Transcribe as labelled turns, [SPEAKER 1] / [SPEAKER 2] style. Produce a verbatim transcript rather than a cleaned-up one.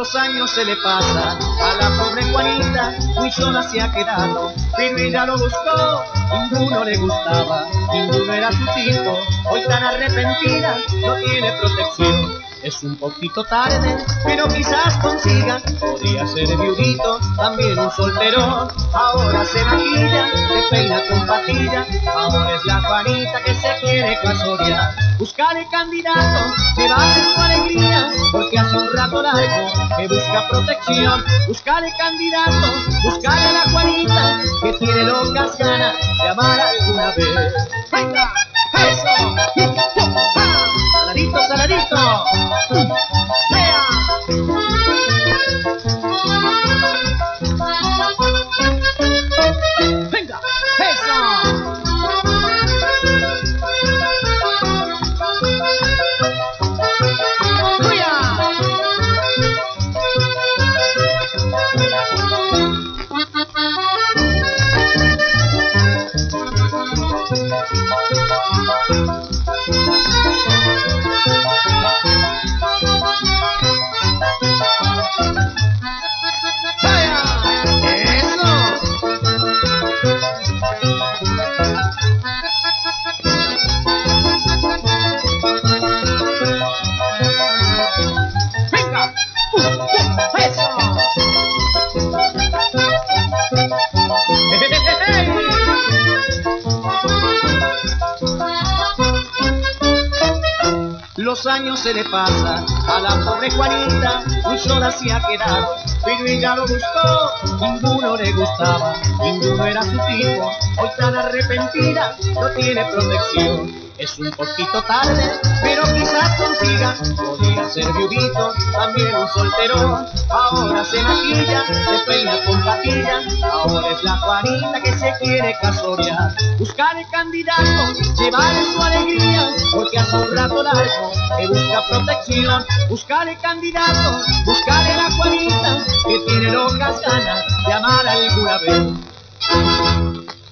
[SPEAKER 1] Los años se le pasan a la pobre Juanita, muy sola se ha quedado, pero ella lo buscó, ninguno le gustaba, ninguno era su tipo, hoy tan arrepentida, no tiene protección. Es un poquito tarde, pero quizás consiga, podría ser viudito, también un solterón. Ahora se maquilla, se peina con patilla, ahora es la Juanita que se quiere casorear. Buscaré candidato que baje su alegría, porque hace un rato largo que busca protección. Buscaré candidato, buscaré a la Juanita que tiene locas ganas de amar alguna vez. ¡Venga! ¡Eso! ¡Saladito, saladito! ¡Vea! ¡Venga! ¡Eso! Los años se le pasan a la pobre Juanita, muy sola se ha quedado, pero ella lo buscó, ninguno le gustaba, ninguno era su tipo, hoy tan arrepentida, no tiene protección. Es un poquito tarde, pero quizás consiga, podría ser viudito, también un solterón. Ahora se maquilla, se peina con patilla, ahora es la Juanita que se quiere casorear. Buscaré candidato, llevaré su alegría, porque hace un rato largo que busca protección. Buscaré candidato, buscaré a la Juanita que tiene locas ganas de amar alguna vez.